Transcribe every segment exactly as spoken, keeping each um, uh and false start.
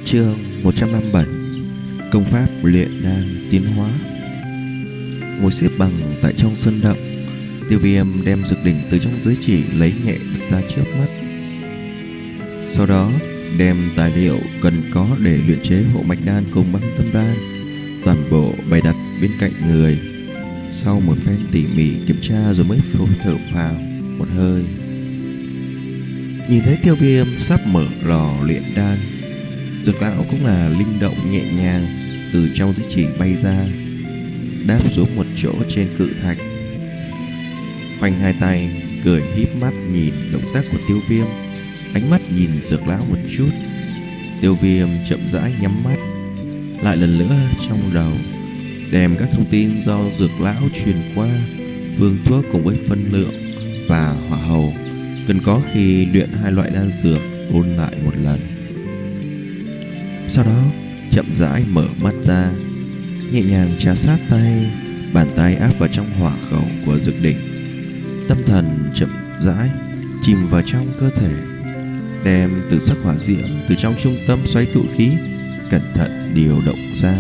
Chương một trăm năm mươi bảy. Công pháp luyện đan tiến hóa. Ngồi xếp bằng tại trong sân động, Tiêu Viêm đem dược đỉnh từ trong giới chỉ lấy nhẹ ra trước mắt. Sau đó đem tài liệu cần có để luyện chế hộ mạch đan cùng băng tâm đan toàn bộ bày đặt bên cạnh người. Sau một phen tỉ mỉ kiểm tra rồi mới phun thở phào một hơi. Nhìn thấy Tiêu Viêm sắp mở lò luyện đan, Dược lão cũng là linh động nhẹ nhàng từ trong giới chỉ bay ra, đáp xuống một chỗ trên cự thạch, khoanh hai tay cười híp mắt nhìn động tác của Tiêu Viêm, ánh mắt nhìn Dược lão một chút. Tiêu Viêm chậm rãi nhắm mắt, lại lần nữa trong đầu đem các thông tin do Dược lão truyền qua, phương thuốc cùng với phân lượng và hỏa hầu cần có khi luyện hai loại đan dược ôn lại một lần. Sau đó chậm rãi mở mắt ra, nhẹ nhàng trà sát tay, bàn tay áp vào trong hỏa khẩu của dược đỉnh. Tâm thần chậm rãi chìm vào trong cơ thể, đem từ sắc hỏa diễm từ trong trung tâm xoáy tụ khí cẩn thận điều động ra.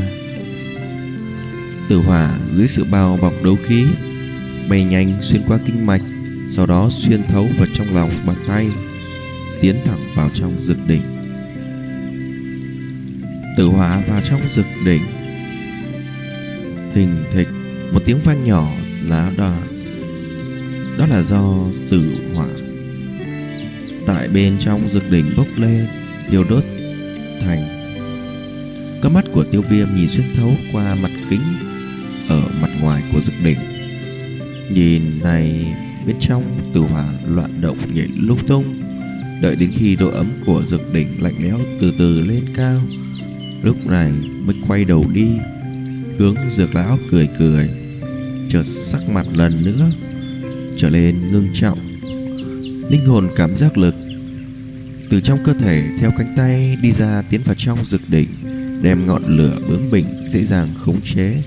Tử hỏa dưới sự bao bọc đấu khí bay nhanh xuyên qua kinh mạch, sau đó xuyên thấu vào trong lòng bàn tay, tiến thẳng vào trong dược đỉnh. Tử hỏa vào trong dược đỉnh, thình thịch một tiếng vang nhỏ lá đỏ. Đó là do tử hỏa tại bên trong dược đỉnh bốc lên, thiêu đốt thành. Con mắt của Tiêu Viêm nhìn xuyên thấu qua mặt kính ở mặt ngoài của dược đỉnh, nhìn này bên trong tử hỏa loạn động nhảy lung tung. Đợi đến khi độ ấm của dược đỉnh lạnh lẽo từ từ lên cao, lúc này mới quay đầu đi hướng Dược lão cười cười, chợt sắc mặt lần nữa trở lên ngưng trọng. Linh hồn cảm giác lực từ trong cơ thể theo cánh tay đi ra, tiến vào trong dược đỉnh, đem ngọn lửa bướng bỉnh dễ dàng khống chế.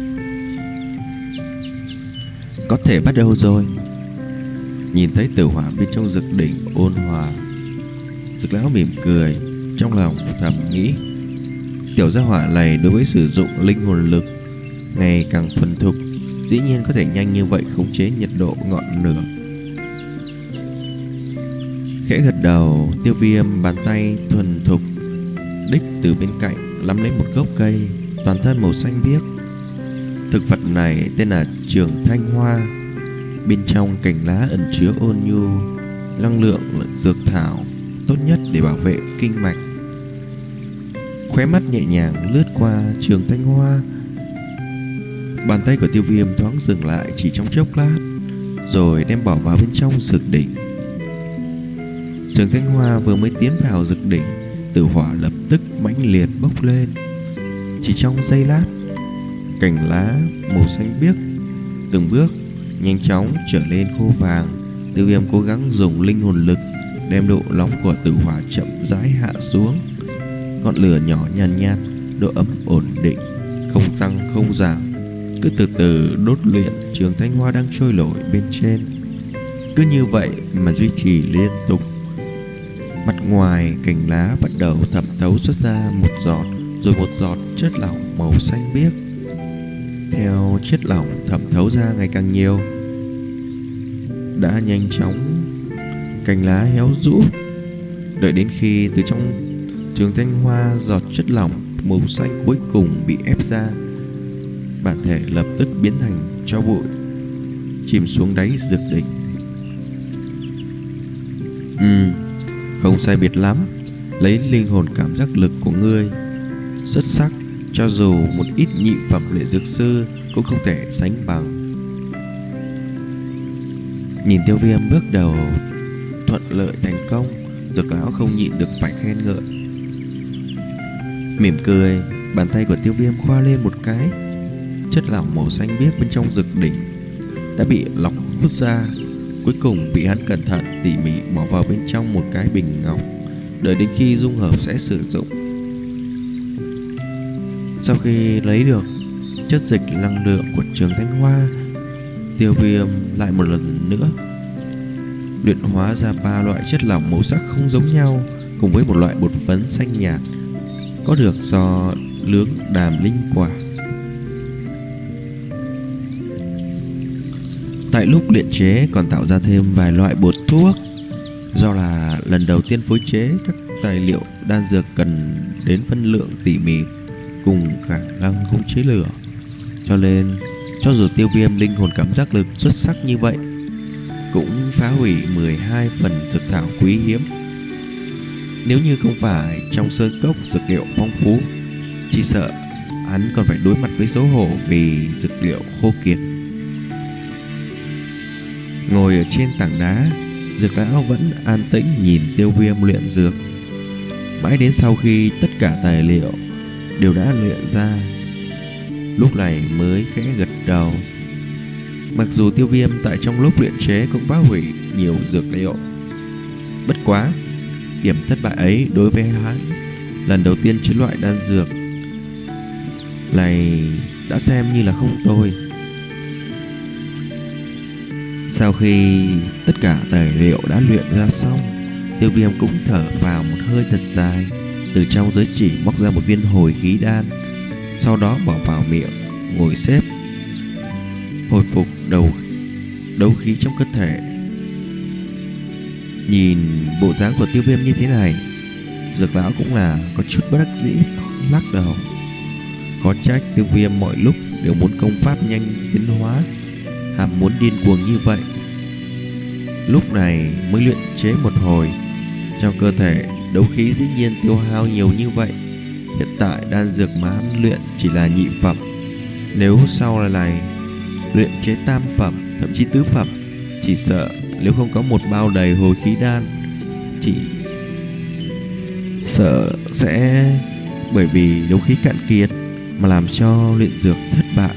Có thể bắt đầu rồi. Nhìn thấy tử hỏa bên trong dược đỉnh ôn hòa, Dược lão mỉm cười, trong lòng thầm nghĩ, tiểu gia hỏa này đối với sử dụng linh hồn lực ngày càng thuần thục, dĩ nhiên có thể nhanh như vậy khống chế nhiệt độ ngọn lửa. Khẽ gật đầu, Tiêu Viêm bàn tay thuần thục đích từ bên cạnh nắm lấy một gốc cây toàn thân màu xanh biếc. Thực vật này tên là Trường Thanh Hoa, bên trong cành lá ẩn chứa ôn nhu năng lượng dược thảo tốt nhất để bảo vệ kinh mạch. Khóe mắt nhẹ nhàng lướt qua Trường Thanh Hoa, bàn tay của Tiêu Viêm thoáng dừng lại chỉ trong chốc lát, rồi đem bỏ vào bên trong dược đỉnh. Trường Thanh Hoa vừa mới tiến vào dược đỉnh, tử hỏa lập tức mãnh liệt bốc lên. Chỉ trong giây lát, cành lá màu xanh biếc từng bước nhanh chóng trở lên khô vàng. Tiêu Viêm cố gắng dùng linh hồn lực đem độ nóng của tử hỏa chậm rãi hạ xuống. Ngọn lửa nhỏ nhàn nhạt, độ ấm ổn định, không tăng không giảm, cứ từ từ đốt luyện Trường Thanh Hoa đang trôi nổi bên trên. Cứ như vậy mà duy trì liên tục. Mặt ngoài cành lá bắt đầu thẩm thấu xuất ra một giọt rồi một giọt chất lỏng màu xanh biếc. Theo chất lỏng thẩm thấu ra ngày càng nhiều, đã nhanh chóng cành lá héo rũ. Đợi đến khi từ trong Trường Thanh Hoa giọt chất lỏng màu xanh cuối cùng bị ép ra, bản thể lập tức biến thành tro bụi, chìm xuống đáy dược đỉnh. Ừ, không sai biệt lắm. Lấy linh hồn cảm giác lực của ngươi xuất sắc, cho dù một ít nhị phẩm luyện dược sư cũng không thể sánh bằng. Nhìn Tiêu Viêm bước đầu thuận lợi thành công, Dược lão không nhịn được phải khen ngợi. Mỉm cười, bàn tay của Tiêu Viêm khoa lên một cái, chất lỏng màu xanh biếc bên trong dược đỉnh đã bị lọc hút ra, cuối cùng bị hắn cẩn thận tỉ mỉ bỏ vào bên trong một cái bình ngọc, đợi đến khi dung hợp sẽ sử dụng. Sau khi lấy được chất dịch năng lượng của Trường Thanh Hoa, Tiêu Viêm lại một lần nữa luyện hóa ra ba loại chất lỏng màu sắc không giống nhau, cùng với một loại bột phấn xanh nhạt có được do lướng đàm linh quả. Tại lúc luyện chế còn tạo ra thêm vài loại bột thuốc. Do là lần đầu tiên phối chế các tài liệu đan dược cần đến phân lượng tỉ mỉ cùng khả năng khống chế lửa, cho nên cho dù Tiêu Viêm linh hồn cảm giác lực xuất sắc như vậy cũng phá hủy mười hai phần dược thảo quý hiếm. Nếu như không phải trong sơn cốc dược liệu phong phú, chỉ sợ hắn còn phải đối mặt với xấu hổ vì dược liệu khô kiệt. Ngồi ở trên tảng đá, Dược lão vẫn an tĩnh nhìn Tiêu Viêm luyện dược. Mãi đến sau khi tất cả tài liệu đều đã luyện ra, lúc này mới khẽ gật đầu. Mặc dù Tiêu Viêm tại trong lúc luyện chế cũng phá hủy nhiều dược liệu, bất quá điểm thất bại ấy đối với hắn lần đầu tiên chế loại đan dược này đã xem như là không tồi. Sau khi tất cả tài liệu đã luyện ra xong, Tiêu Viêm cũng thở vào một hơi thật dài, từ trong giới chỉ móc ra một viên hồi khí đan, sau đó bỏ vào miệng, ngồi xếp hồi phục đầu đấu khí trong cơ thể. Nhìn bộ dáng của Tiêu Viêm như thế này, Dược lão cũng là có chút bất đắc dĩ, lắc đầu. Có trách Tiêu Viêm mọi lúc đều muốn công pháp nhanh biến hóa, ham muốn điên cuồng như vậy. Lúc này mới luyện chế một hồi, trong cơ thể đấu khí dĩ nhiên tiêu hao nhiều như vậy. Hiện tại đan dược mà hắn luyện chỉ là nhị phẩm, nếu sau này, này luyện chế tam phẩm, thậm chí tứ phẩm, chỉ sợ nếu không có một bao đầy hồi khí đan, chỉ sợ sẽ bởi vì đấu khí cạn kiệt mà làm cho luyện dược thất bại.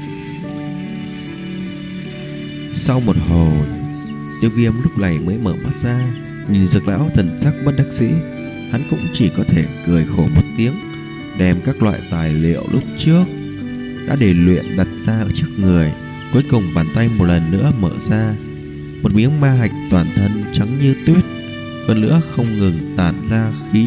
Sau một hồi, Tiêu Viêm lúc này mới mở mắt ra, nhìn Dược lão thần sắc bất đắc dĩ. Hắn cũng chỉ có thể cười khổ một tiếng, đem các loại tài liệu lúc trước đã để luyện đặt ra ở trước người. Cuối cùng bàn tay một lần nữa mở ra, một miếng ma hạch toàn thân trắng như tuyết, hơn nữa không ngừng tản ra khí.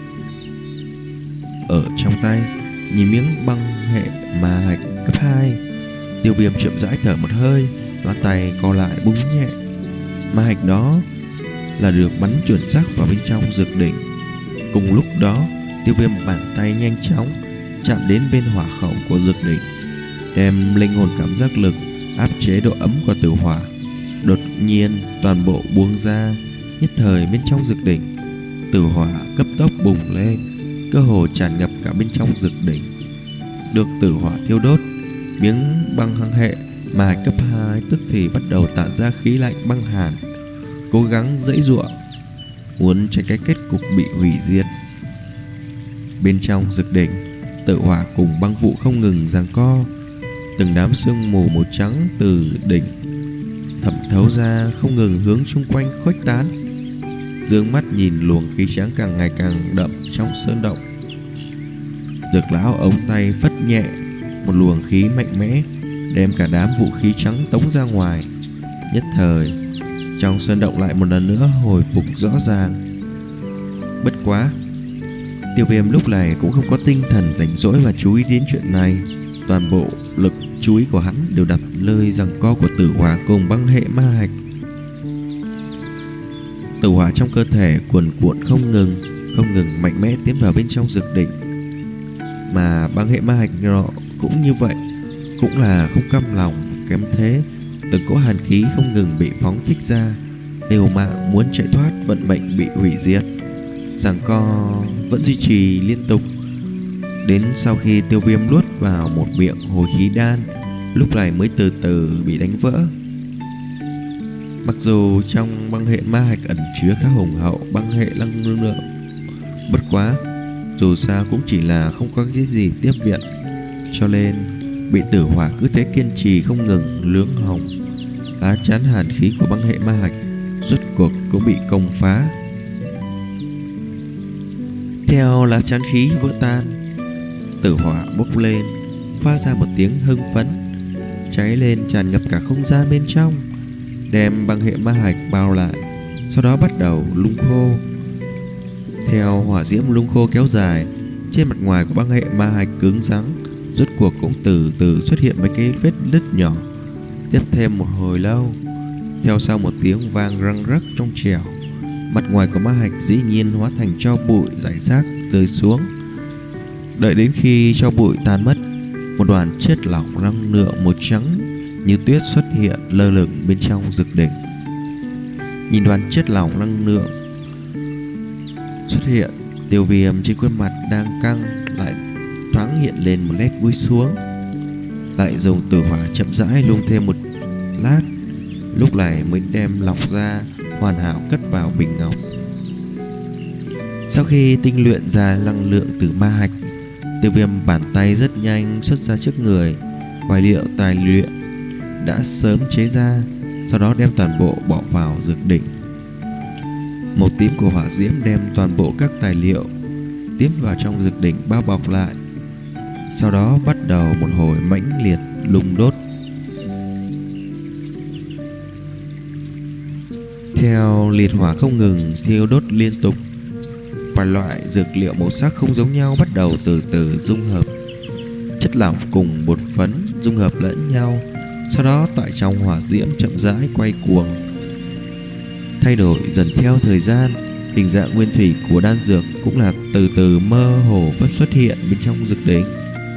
Ở trong tay nhìn miếng băng hệ ma hạch cấp hai, Tiêu Viêm chậm rãi thở một hơi, ngón tay co lại búng nhẹ. Ma hạch đó là được bắn chuẩn xác vào bên trong dược đỉnh. Cùng lúc đó, Tiêu Viêm bàn tay nhanh chóng chạm đến bên hỏa khẩu của dược đỉnh, đem linh hồn cảm giác lực áp chế độ ấm của tử hỏa. Đột nhiên toàn bộ buông ra, nhất thời bên trong dược đỉnh tử hỏa cấp tốc bùng lên, cơ hồ tràn ngập cả bên trong dược đỉnh. Được tử hỏa thiêu đốt, miếng băng hăng hệ mà cấp hai tức thì bắt đầu tản ra khí lạnh băng hàn, cố gắng giãy giụa muốn tránh cái kết cục bị hủy diệt. Bên trong dược đỉnh, tử hỏa cùng băng vụ không ngừng giằng co, từng đám sương mù màu trắng từ đỉnh thẩm thấu ra, không ngừng hướng chung quanh khuếch tán. Dương mắt nhìn luồng khí trắng càng ngày càng đậm trong sơn động, Dược lão ống tay phất nhẹ, một luồng khí mạnh mẽ đem cả đám vũ khí trắng tống ra ngoài. Nhất thời trong sơn động lại một lần nữa hồi phục rõ ràng. Bất quá Tiêu Viêm lúc này cũng không có tinh thần rảnh rỗi mà chú ý đến chuyện này. Toàn bộ lực chú ý của hắn đều đặt nơi giằng co của tử hỏa cùng băng hệ ma hạch. Tử hỏa trong cơ thể cuồn cuộn không ngừng, không ngừng mạnh mẽ tiến vào bên trong dược đỉnh. Mà băng hệ ma hạch nọ cũng như vậy, cũng là không cam lòng kém thế. Từng cỗ hàn khí không ngừng bị phóng thích ra, liều mạng muốn chạy thoát vận mệnh bị hủy diệt. Giằng co vẫn duy trì liên tục, đến sau khi Tiêu Viêm nuốt vào một miệng hồi khí đan, lúc này mới từ từ bị đánh vỡ. Mặc dù trong băng hệ ma hạch ẩn chứa khá hùng hậu băng hệ năng lượng, bất quá dù sao cũng chỉ là không có cái gì tiếp viện, cho nên bị tử hỏa cứ thế kiên trì không ngừng lướng hồng. Lá chắn hàn khí của băng hệ ma hạch rốt cuộc cũng bị công phá. Theo lá chắn khí vỡ tan, tử hỏa bốc lên, phát ra một tiếng hưng phấn, cháy lên tràn ngập cả không gian bên trong, đem băng hệ ma hạch bao lại, sau đó bắt đầu lung khô. Theo hỏa diễm lung khô kéo dài, Trên mặt ngoài của băng hệ ma hạch cứng rắn rốt cuộc cũng từ từ xuất hiện mấy cái vết nứt nhỏ. Tiếp thêm một hồi lâu, theo sau một tiếng vang răng rắc trong trẻo, mặt ngoài của ma hạch dĩ nhiên hóa thành tro bụi rải rác rơi xuống. Đợi đến khi tro bụi tan mất, một đoàn chất lỏng năng lượng màu trắng như tuyết xuất hiện lơ lửng bên trong dược đỉnh. Nhìn đoàn chất lỏng năng lượng xuất hiện, Tiêu Viêm trên khuôn mặt đang căng lại thoáng hiện lên một nét vui xuống. Lại dùng tử hỏa chậm rãi lung thêm một lát, lúc này mới đem lọc ra hoàn hảo cất vào bình ngọc. Sau khi tinh luyện ra năng lượng từ ma hạch, Tiêu Viêm bàn tay rất nhanh xuất ra trước người tài liệu tài luyện đã sớm chế ra, sau đó đem toàn bộ bỏ vào dược đỉnh. Màu tím của hỏa diễm đem toàn bộ các tài liệu tiếp vào trong dược đỉnh bao bọc lại, sau đó bắt đầu một hồi mãnh liệt lung đốt. Theo liệt hỏa không ngừng thiêu đốt liên tục, vài loại dược liệu màu sắc không giống nhau bắt đầu từ từ dung hợp. Chất lỏng cùng bột phấn dung hợp lẫn nhau, sau đó tại trong hỏa diễm chậm rãi quay cuồng, thay đổi dần theo thời gian. Hình dạng nguyên thủy của đan dược cũng là từ từ mơ hồ phát xuất hiện bên trong dược đỉnh.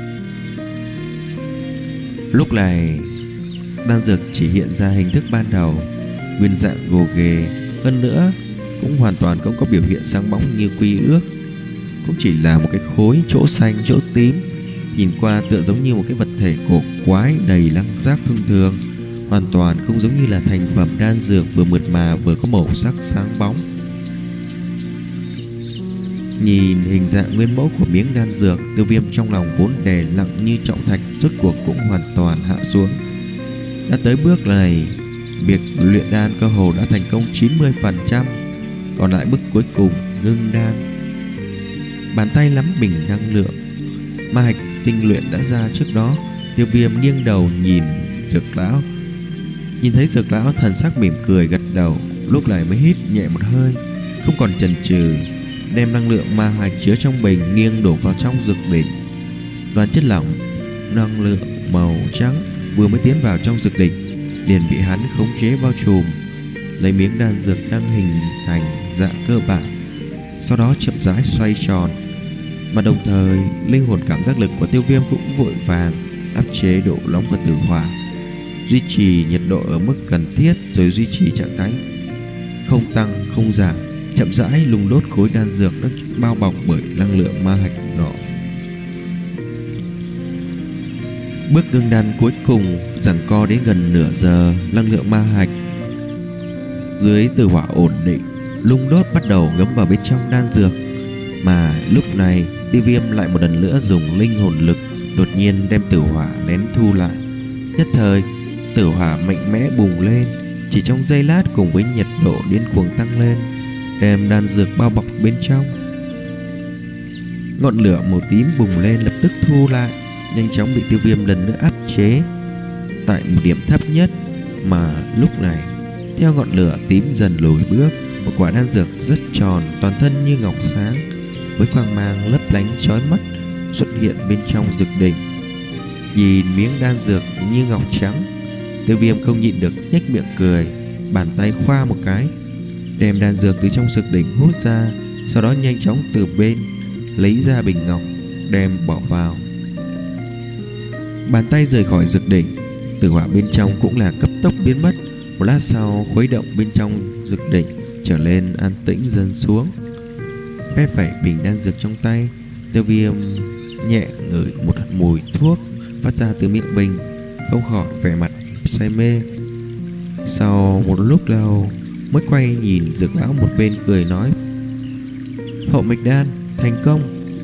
Lúc này đan dược chỉ hiện ra hình thức ban đầu, nguyên dạng gồ ghề, hơn nữa cũng hoàn toàn không có biểu hiện sáng bóng như quy ước, cũng chỉ là một cái khối chỗ xanh chỗ tím, nhìn qua tựa giống như một cái vật thể cổ quái đầy lăng giác thông thường, hoàn toàn không giống như là thành phẩm đan dược vừa mượt mà vừa có màu sắc sáng bóng. Nhìn hình dạng nguyên mẫu của miếng đan dược, Tiêu Viêm trong lòng vốn đè nặng như trọng thạch rốt cuộc cũng hoàn toàn hạ xuống. Đã tới bước này, việc luyện đan cơ hồ đã thành công chín mươi phần trăm, còn lại bước cuối cùng ngưng đan. Bàn tay nắm bình năng lượng ma hạch tinh luyện đã ra trước đó, Tiêu Viêm nghiêng đầu nhìn Dược lão. Nhìn thấy Dược lão thần sắc mỉm cười gật đầu, lúc này mới hít nhẹ một hơi, không còn chần chừ, đem năng lượng ma hạch chứa trong bình nghiêng đổ vào trong dược đỉnh. Đoàn chất lỏng năng lượng màu trắng vừa mới tiến vào trong dược đỉnh liền bị hắn khống chế bao trùm, lấy miếng đan dược đang hình thành dạng cơ bản, sau đó chậm rãi xoay tròn. Mà đồng thời linh hồn cảm giác lực của Tiêu Viêm cũng vội vàng áp chế độ nóng của tử hỏa, duy trì nhiệt độ ở mức cần thiết, rồi duy trì trạng thái không tăng không giảm, chậm rãi lung đốt khối đan dược đang bao bọc bởi năng lượng ma hạch nọ. Bước ngưng đan cuối cùng giằng co đến gần nửa giờ, năng lượng ma hạch dưới tử hỏa ổn định, lung đốt bắt đầu ngấm vào bên trong đan dược. Mà lúc này Tiêu Viêm lại một lần nữa dùng linh hồn lực đột nhiên đem tử hỏa nén thu lại. Nhất thời tử hỏa mạnh mẽ bùng lên, chỉ trong giây lát cùng với nhiệt độ điên cuồng tăng lên, đem đan dược bao bọc bên trong. Ngọn lửa màu tím bùng lên lập tức thu lại, nhanh chóng bị Tiêu Viêm lần nữa áp chế tại một điểm thấp nhất. Mà lúc này theo ngọn lửa tím dần lùi bước, một quả đan dược rất tròn, toàn thân như ngọc sáng, với quang mang lấp lánh chói mắt xuất hiện bên trong dược đỉnh. Nhìn miếng đan dược như ngọc trắng, Tiêu Viêm không nhịn được nhếch miệng cười, bàn tay khoa một cái, đem đan dược từ trong dược đỉnh hút ra, sau đó nhanh chóng từ bên lấy ra bình ngọc đem bỏ vào. Bàn tay rời khỏi dược đỉnh, tử hỏa bên trong cũng là cấp tốc biến mất. Một lát sau, khuấy động bên trong dược đỉnh trở lên an tĩnh dần xuống. Phép phẩy bình đan dược trong tay, Tiêu Viêm nhẹ ngửi một mùi thuốc phát ra từ miệng bình, không khỏi vẻ mặt say mê. Sau một lúc lâu mới quay nhìn Dược lão một bên cười nói: "Hậu mạch đan thành công."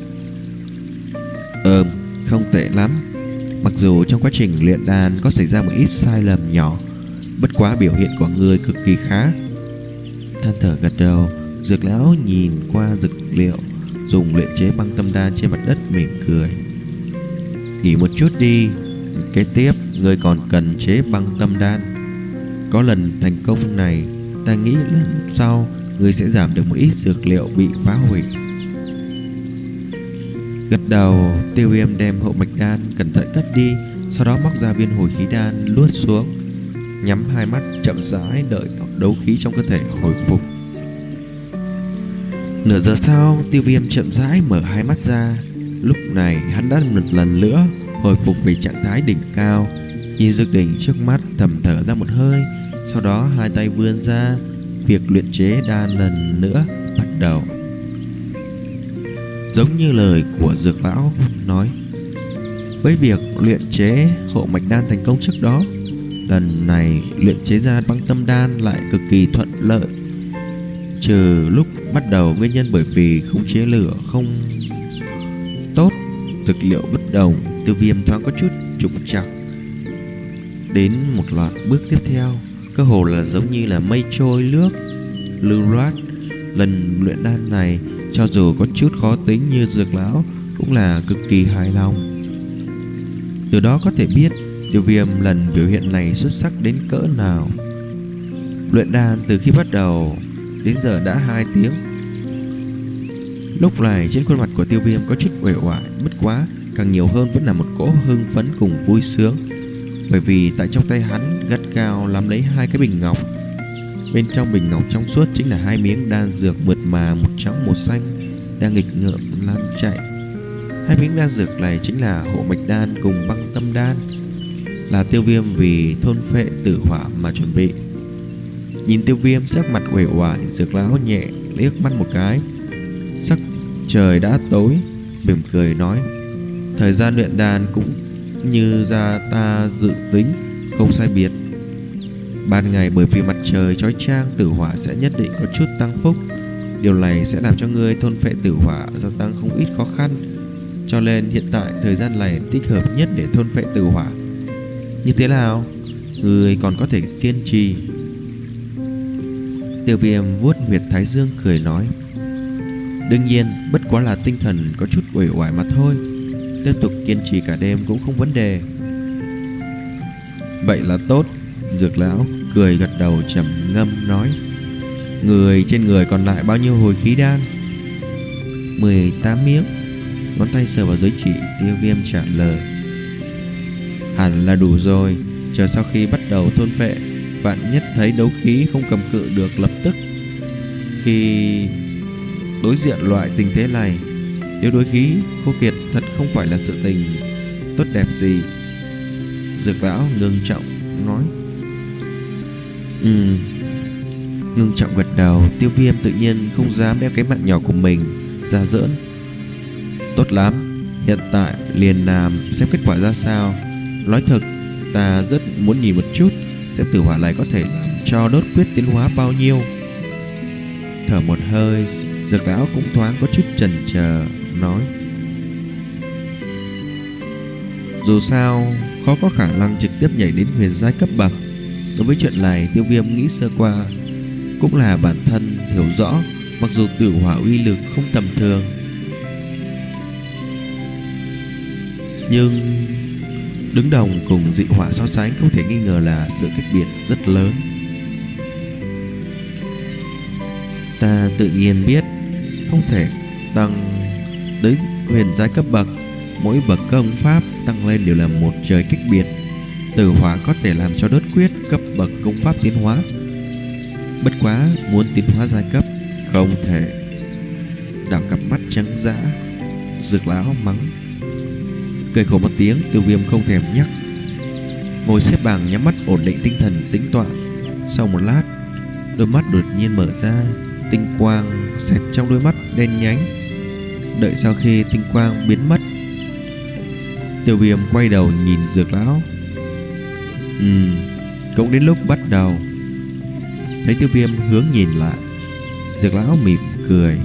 Ừm, không tệ lắm. Mặc dù trong quá trình luyện đan có xảy ra một ít sai lầm nhỏ, bất quá biểu hiện của người cực kỳ khá. Than thở gật đầu, Dược lão nhìn qua dược liệu dùng luyện chế băng tâm đan trên mặt đất mỉm cười: "Nghỉ một chút đi, kế tiếp ngươi còn cần chế băng tâm đan. Có lần thành công này, ta nghĩ lần sau ngươi sẽ giảm được một ít dược liệu bị phá hủy." Gật đầu, Tiêu Viêm đem hậu mạch đan cẩn thận cất đi, sau đó móc ra viên hồi khí đan luốt xuống, nhắm hai mắt chậm rãi đợi đấu khí trong cơ thể hồi phục. Nửa giờ sau, Tiêu Viêm chậm rãi mở hai mắt ra. Lúc này hắn đã một lần nữa hồi phục về trạng thái đỉnh cao, nhìn dược đỉnh trước mắt thầm thở ra một hơi, sau đó hai tay vươn ra, việc luyện chế đan lần nữa bắt đầu. Giống như lời của dược lão nói, với việc luyện chế hộ mạch đan thành công trước đó, lần này luyện chế ra băng tâm đan lại cực kỳ thuận lợi. Trừ lúc bắt đầu nguyên nhân bởi vì khống chế lửa không tốt, dược liệu bất đồng, Tiêu Viêm thoáng có chút trục trặc. Đến một loạt bước tiếp theo, cơ hồ là giống như là mây trôi nước lưu loát. Lần luyện đan này, cho dù có chút khó tính như dược lão cũng là cực kỳ hài lòng. Từ đó có thể biết Tiêu Viêm lần biểu hiện này xuất sắc đến cỡ nào. Luyện đan từ khi bắt đầu đến giờ đã hai tiếng. Lúc này trên khuôn mặt của Tiêu Viêm có chút uể oải, bất quá càng nhiều hơn vẫn là một cỗ hưng phấn cùng vui sướng, bởi vì tại trong tay hắn gắt gao nắm lấy hai cái bình ngọc. Bên trong bình ngọc trong suốt chính là hai miếng đan dược mượt mà, một trắng một xanh, đang nghịch ngợm lan chạy. Hai miếng đan dược này chính là hộ mạch đan cùng băng tâm đan, là Tiêu Viêm vì thôn phệ tử hỏa mà chuẩn bị. Nhìn Tiêu Viêm sắc mặt uể oải, dược lão nhẹ liếc mắt một cái. Sắc trời đã tối, mỉm cười nói, thời gian luyện đan cũng như ra ta dự tính, không sai biệt. Ban ngày bởi vì mặt trời chói chang, tử hỏa sẽ nhất định có chút tăng phúc. Điều này sẽ làm cho ngươi thôn phệ tử hỏa gia tăng không ít khó khăn, cho nên hiện tại thời gian này thích hợp nhất để thôn phệ tử hỏa. Như thế nào, ngươi còn có thể kiên trì? Tiêu Viêm vuốt huyệt thái dương cười nói, đương nhiên, bất quá là tinh thần có chút uể oải mà thôi, tiếp tục kiên trì cả đêm cũng không vấn đề. Vậy là tốt. Dược lão cười gật đầu trầm ngâm nói, người trên người còn lại bao nhiêu hồi khí đan? Mười tám miếng. Ngón tay sờ vào giới chỉ, Tiêu Viêm trả lời, hẳn là đủ rồi. Chờ sau khi bắt đầu thôn phệ, vạn nhất thấy đấu khí không cầm cự được, lập tức khi đối diện loại tình thế này, nếu đối khí khô kiệt thật không phải là sự tình tốt đẹp gì. Dược lão ngưng trọng nói. Ừ. Ngưng trọng gật đầu. Tiêu Viêm tự nhiên không dám đem cái mạng nhỏ của mình ra giỡn. Tốt lắm, hiện tại liền làm xem kết quả ra sao. Nói thật, ta rất muốn nhìn một chút xem tử hỏa này có thể làm cho đốt quyết tiến hóa bao nhiêu. Thở một hơi, dược lão cũng thoáng có chút chần chờ nói, dù sao khó có khả năng trực tiếp nhảy đến huyền giai cấp bậc. Đối với chuyện này, Tiêu Viêm nghĩ sơ qua, cũng là bản thân hiểu rõ, mặc dù tử hỏa uy lực không tầm thường, nhưng đứng đồng cùng dị hỏa so sánh không thể nghi ngờ là sự cách biệt rất lớn. Ta tự nhiên biết không thể tăng đến huyền giai cấp bậc, mỗi bậc công pháp tăng lên đều là một trời cách biệt. Tử hỏa có thể làm cho đốt quyết cấp bậc công pháp tiến hóa, bất quá muốn tiến hóa giai cấp không thể. Đảo cặp mắt trắng dã, dược lão mắng. Cười khổ một tiếng, Tiêu Viêm không thèm nhắc, ngồi xếp bằng nhắm mắt ổn định tinh thần tính toán. Sau một lát, đôi mắt đột nhiên mở ra, tinh quang xẹt trong đôi mắt đen nhánh. Đợi sau khi tinh quang biến mất, Tiêu Viêm quay đầu nhìn dược lão. Ừ, cũng đến lúc bắt đầu. Thấy Tiêu Viêm hướng nhìn lại, dược lão mỉm cười,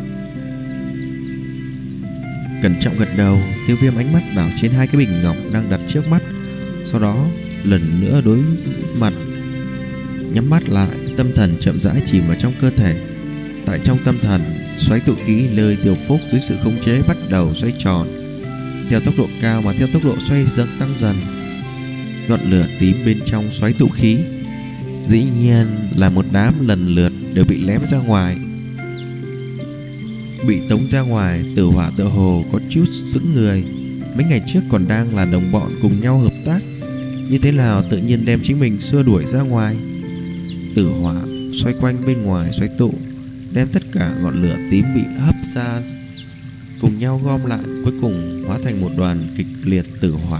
cẩn trọng gật đầu. Tiêu Viêm ánh mắt đảo trên hai cái bình ngọc đang đặt trước mắt, sau đó lần nữa đối mặt, nhắm mắt lại, tâm thần chậm rãi chìm vào trong cơ thể. Tại trong tâm thần, xoáy tụ khí nơi Tiểu Phúc dưới sự khống chế bắt đầu xoay tròn, theo tốc độ cao mà theo tốc độ xoay dần tăng dần. Ngọn lửa tím bên trong xoáy tụ khí dĩ nhiên là một đám lần lượt đều bị lém ra ngoài. bị tống ra ngoài, Tử Hỏa tựa hồ có chút sững người. Mấy ngày trước còn đang là đồng bọn cùng nhau hợp tác, như thế nào tự nhiên đem chính mình xua đuổi ra ngoài. Tử Hỏa xoay quanh bên ngoài xoay tụ, đem tất cả ngọn lửa tím bị hấp ra cùng nhau gom lại, cuối cùng hóa thành một đoàn kịch liệt tử hỏa.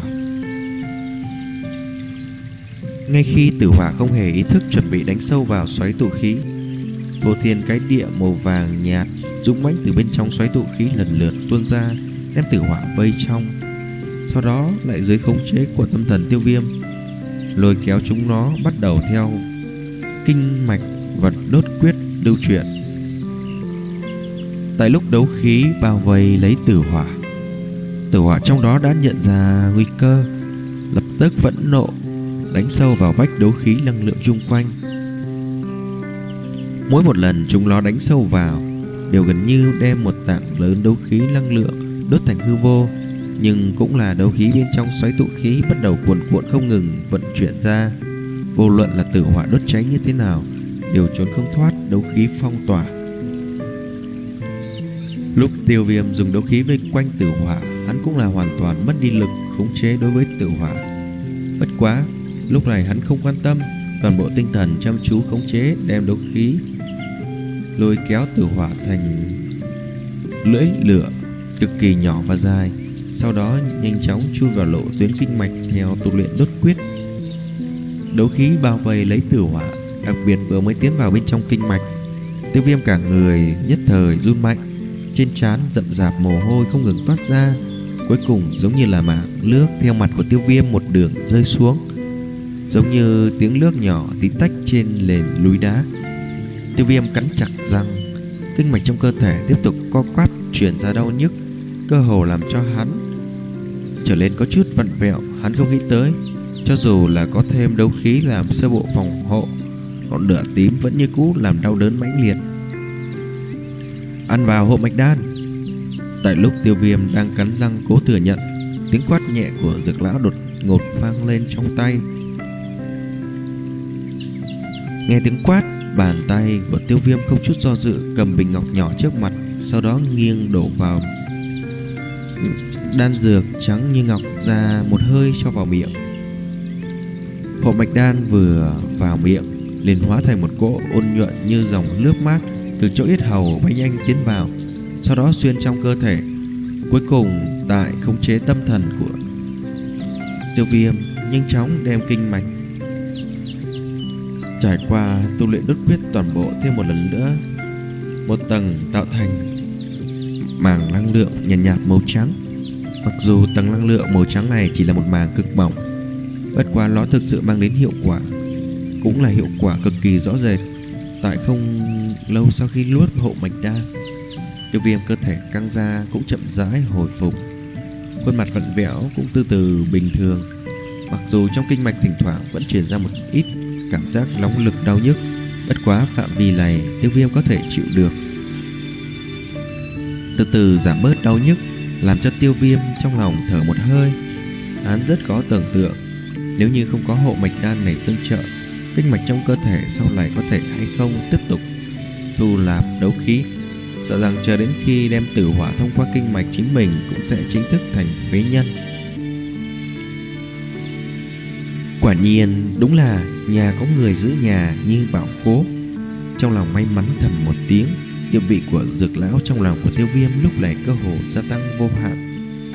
Ngay khi Tử Hỏa không hề ý thức chuẩn bị đánh sâu vào xoáy tụ khí, Vô Thiên cái địa màu vàng nhạt dũng mãnh từ bên trong xoáy tụ khí lần lượt tuôn ra, đem Tử Hỏa vây trong. Sau đó lại dưới khống chế của tâm thần Tiêu Viêm, lôi kéo chúng nó bắt đầu theo kinh mạch và đốt quyết lưu chuyển. Tại lúc đấu khí bao vây lấy Tử Hỏa, Tử Hỏa trong đó đã nhận ra nguy cơ, lập tức phẫn nộ đánh sâu vào vách đấu khí năng lượng chung quanh. Mỗi một lần chúng nó đánh sâu vào đều gần như đem một tảng lớn đấu khí năng lượng đốt thành hư vô, nhưng cũng là đấu khí bên trong xoáy tụ khí bắt đầu cuồn cuộn không ngừng vận chuyển ra. Vô luận là Tử Hỏa đốt cháy như thế nào, đều trốn không thoát đấu khí phong tỏa. Lúc Tiêu Viêm dùng đấu khí vây quanh Tử Hỏa, hắn cũng là hoàn toàn mất đi lực khống chế đối với Tử Hỏa. Bất quá lúc này hắn không quan tâm, toàn bộ tinh thần chăm chú khống chế, đem đấu khí lôi kéo Tử Hỏa thành lưỡi lửa cực kỳ nhỏ và dài, sau đó nhanh chóng chui vào lỗ tuyến kinh mạch theo tu luyện đốt quyết. Đấu khí bao vây lấy Tử Hỏa, đặc biệt vừa mới tiến vào bên trong kinh mạch, Tiêu Viêm cả người nhất thời run mạnh, trên trán rậm rạp mồ hôi không ngừng toát ra, cuối cùng giống như là mảng nước theo mặt của Tiêu Viêm một đường rơi xuống, giống như tiếng nước nhỏ tí tách trên nền núi đá. Tiêu Viêm cắn chặt răng, kinh mạch trong cơ thể tiếp tục co quắp truyền ra đau nhức, cơ hồ làm cho hắn trở lên có chút vặn vẹo. Hắn không nghĩ tới, cho dù là có thêm đấu khí làm sơ bộ phòng hộ, ngọn lửa tím vẫn như cũ làm đau đớn mãnh liệt. Ăn vào hộ mạch đan. Tại lúc Tiêu Viêm đang cắn răng cố thừa nhận, tiếng quát nhẹ của Dược lão đột ngột vang lên trong tay. Nghe tiếng quát, bàn tay của Tiêu Viêm không chút do dự cầm bình ngọc nhỏ trước mặt, sau đó nghiêng đổ vào đan dược trắng như ngọc ra một hơi cho vào miệng. Hộ mạch đan vừa vào miệng liền hóa thành một cỗ ôn nhuận như dòng nước mát từ chỗ yết hầu bay nhanh tiến vào, sau đó xuyên trong cơ thể, cuối cùng tại khống chế tâm thần của Tiêu Viêm nhanh chóng đem kinh mạch trải qua tu luyện đốt quyết toàn bộ thêm một lần nữa, một tầng tạo thành màng năng lượng nhàn nhạt, nhạt màu trắng. Mặc dù tầng năng lượng màu trắng này chỉ là một màng cực mỏng, bất quá nó thực sự mang đến hiệu quả, cũng là hiệu quả cực kỳ rõ rệt. Tại không lâu sau khi nuốt hộ mạch đan, Tiêu Viêm cơ thể căng ra cũng chậm rãi hồi phục, khuôn mặt vặn vẹo cũng từ từ bình thường. Mặc dù trong kinh mạch thỉnh thoảng vẫn truyền ra một ít cảm giác nóng lực đau nhức, bất quá phạm vi này Tiêu Viêm có thể chịu được, từ từ giảm bớt đau nhức, làm cho Tiêu Viêm trong lòng thở một hơi. Hắn rất có tưởng tượng, nếu như không có hộ mạch đan này tương trợ, kinh mạch trong cơ thể sau này có thể hay không tiếp tục thu nạp đấu khí, sợ rằng chờ đến khi đem Tử Hỏa thông qua kinh mạch, chính mình cũng sẽ chính thức thành phế nhân. Quả nhiên đúng là nhà có người giữ nhà như bảo khố. Trong lòng may mắn thầm một tiếng, địa vị của Dược lão trong lòng của Tiêu Viêm lúc này cơ hồ gia tăng vô hạn.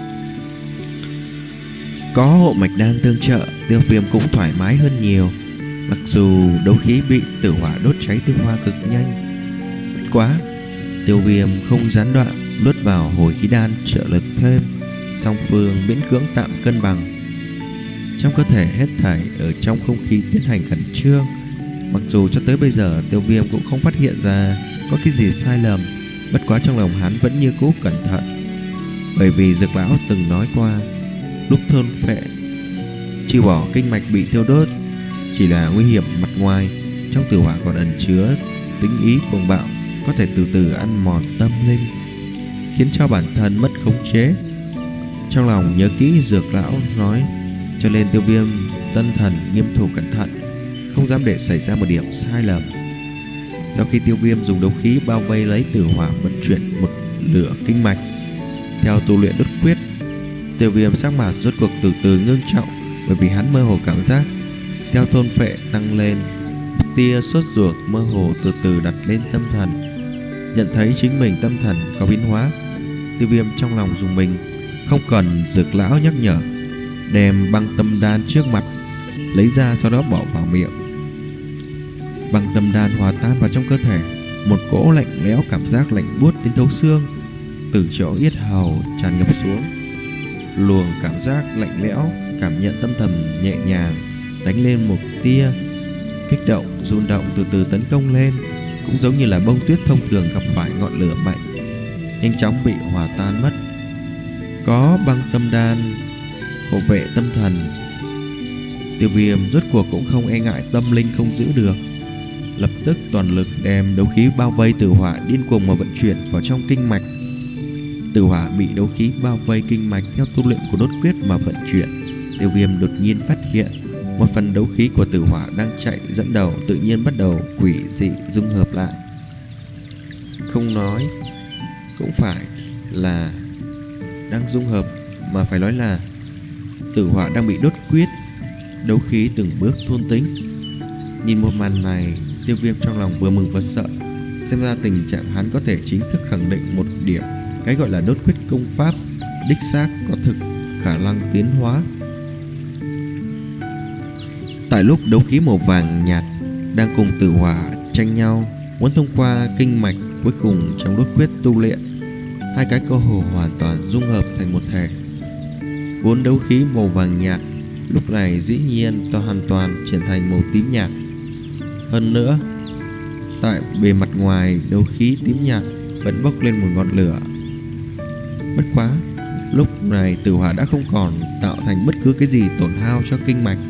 Có hộ mạch đan tương trợ, Tiêu Viêm cũng thoải mái hơn nhiều. Mặc dù đấu khí bị Tử Hỏa đốt cháy tiêu hoa cực nhanh, bất quá Tiêu Viêm không gián đoạn nuốt vào hồi khí đan trợ lực thêm, song phương miễn cưỡng tạm cân bằng. Trong cơ thể hết thảy ở trong không khí tiến hành khẩn trương. Mặc dù cho tới bây giờ Tiêu Viêm cũng không phát hiện ra có cái gì sai lầm, bất quá trong lòng hắn vẫn như cũ cẩn thận, bởi vì Dược lão từng nói qua, lúc thôn phệ trừ bỏ kinh mạch bị thiêu đốt chỉ là nguy hiểm mặt ngoài, trong Tử Hỏa còn ẩn chứa tính ý cuồng bạo, có thể từ từ ăn mòn tâm linh, khiến cho bản thân mất khống chế. Trong lòng nhớ kỹ Dược lão nói, cho nên Tiêu Viêm dân thần nghiêm thủ cẩn thận, không dám để xảy ra một điểm sai lầm. Sau khi Tiêu Viêm dùng đấu khí bao vây lấy Tử Hỏa vận chuyển một lửa kinh mạch. Theo tu luyện đốt quyết, Tiêu Viêm sắc mặt rốt cuộc từ từ ngưng trọng, bởi vì hắn mơ hồ cảm giác theo thôn phệ tăng lên, một tia sốt ruột mơ hồ từ từ đặt lên tâm thần. Nhận thấy chính mình tâm thần có biến hóa, Tiêu Viêm trong lòng dùng mình, không cần Dược lão nhắc nhở, đem băng tâm đan trước mặt lấy ra, sau đó bỏ vào miệng. Băng tâm đan hòa tan vào trong cơ thể, một cỗ lạnh lẽo cảm giác lạnh buốt đến thấu xương từ chỗ yết hầu tràn ngập xuống. Luồng cảm giác lạnh lẽo cảm nhận tâm thầm nhẹ nhàng đánh lên một tia kích động, rung động từ từ tấn công lên, cũng giống như là bông tuyết thông thường gặp phải ngọn lửa mạnh, nhanh chóng bị hòa tan mất. Có băng tâm đan hộ vệ tâm thần, Tiêu Viêm rốt cuộc cũng không e ngại tâm linh không giữ được, lập tức toàn lực đem đấu khí bao vây tử hỏa điên cuồng mà vận chuyển vào trong kinh mạch. Tử hỏa bị đấu khí bao vây kinh mạch theo tu luyện của đốt quyết mà vận chuyển. Tiêu Viêm đột nhiên phát hiện một phần đấu khí của tử hỏa đang chạy dẫn đầu tự nhiên bắt đầu quỷ dị dung hợp lại. Không nói cũng phải là đang dung hợp, mà phải nói là tử hỏa đang bị đốt quyết đấu khí từng bước thôn tính. Nhìn một màn này, Tiêu Viêm trong lòng vừa mừng vừa sợ. Xem ra tình trạng hắn có thể chính thức khẳng định một điểm, cái gọi là đốt quyết công pháp đích xác có thực khả năng tiến hóa. Tại lúc đấu khí màu vàng nhạt đang cùng tử hỏa tranh nhau muốn thông qua kinh mạch cuối cùng trong đốt quyết tu luyện, hai cái cơ hồ hoàn toàn dung hợp thành một thể. Vốn đấu khí màu vàng nhạt lúc này dĩ nhiên to hoàn toàn chuyển thành màu tím nhạt. Hơn nữa, tại bề mặt ngoài đấu khí tím nhạt vẫn bốc lên một ngọn lửa. Bất quá, lúc này tử hỏa đã không còn tạo thành bất cứ cái gì tổn hao cho kinh mạch.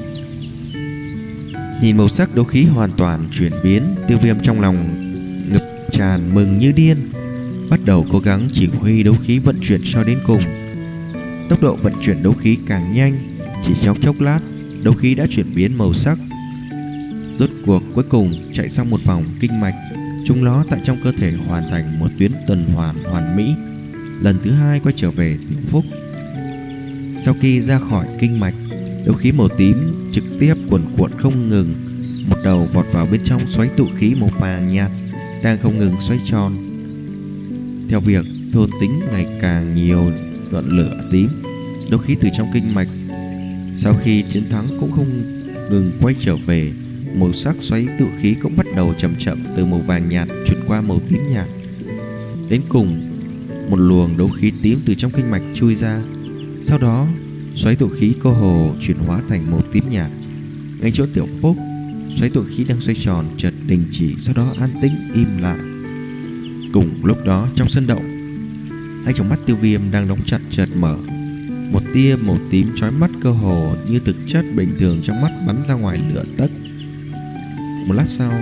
Nhìn màu sắc đấu khí hoàn toàn chuyển biến, Tiêu Viêm trong lòng ngập tràn mừng như điên, bắt đầu cố gắng chỉ huy đấu khí vận chuyển cho đến cùng. Tốc độ vận chuyển đấu khí càng nhanh, chỉ trong chốc lát, đấu khí đã chuyển biến màu sắc. Rốt cuộc cuối cùng chạy xong một vòng kinh mạch, chúng nó tại trong cơ thể hoàn thành một tuyến tuần hoàn hoàn mỹ. Lần thứ hai quay trở về Tiểu Phúc. Sau khi ra khỏi kinh mạch, đấu khí màu tím trực tiếp cuồn cuộn không ngừng, một đầu vọt vào bên trong xoáy tụ khí màu vàng nhạt đang không ngừng xoay tròn. Theo việc thôn tính ngày càng nhiều ngọn lửa tím, đấu khí từ trong kinh mạch sau khi chiến thắng cũng không ngừng quay trở về. Màu sắc xoáy tụ khí cũng bắt đầu chậm chậm từ màu vàng nhạt chuyển qua màu tím nhạt. Đến cùng, một luồng đấu khí tím từ trong kinh mạch chui ra. Sau đó, xoáy tụ khí cơ hồ chuyển hóa thành màu tím nhạt. Ngay chỗ Tiểu Phúc, xoáy tụ khí đang xoay tròn chợt đình chỉ, sau đó an tĩnh im lại. Cùng lúc đó, trong sân động, hai tròng mắt Tiêu Viêm đang đóng chặt chợt mở. Một tia màu tím chói mắt cơ hồ như thực chất bình thường trong mắt bắn ra ngoài nửa tấc. Một lát sau,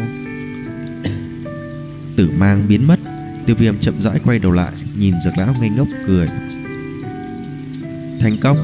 tử mang biến mất. Tiêu Viêm chậm rãi quay đầu lại, nhìn Dược lão ngây ngốc cười. Thành công.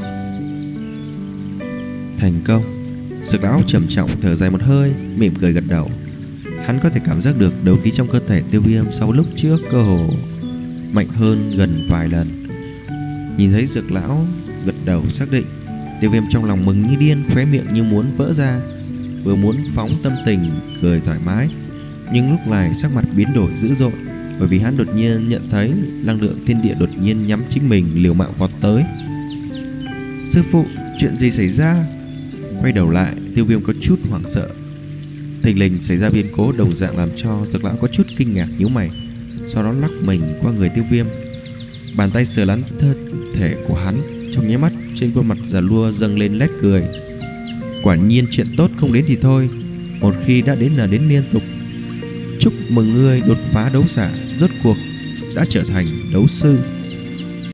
Thành công. Dược lão trầm trọng thở dài một hơi, mỉm cười gật đầu. Hắn có thể cảm giác được đấu khí trong cơ thể Tiêu Viêm sau lúc trước cơ hồ mạnh hơn gần vài lần. Nhìn thấy Dược lão gật đầu xác định, Tiêu Viêm trong lòng mừng như điên, khóe miệng như muốn vỡ ra, vừa muốn phóng tâm tình cười thoải mái, nhưng lúc này sắc mặt biến đổi dữ dội, bởi vì hắn đột nhiên nhận thấy năng lượng thiên địa đột nhiên nhắm chính mình liều mạng vọt tới. Sư phụ, chuyện gì xảy ra? Quay đầu lại, Tiêu Viêm có chút hoảng sợ. Thình lình xảy ra biến cố đồng dạng làm cho Dược lão có chút kinh ngạc nhíu mày, sau đó lắc mình qua người Tiêu Viêm, bàn tay sờ lắn thân thể của hắn. Trong nháy mắt, trên khuôn mặt già lua dâng lên nét cười. Quả nhiên chuyện tốt không đến thì thôi, một khi đã đến là đến liên tục. Chúc mừng ngươi đột phá đấu giả, rốt cuộc đã trở thành đấu sư.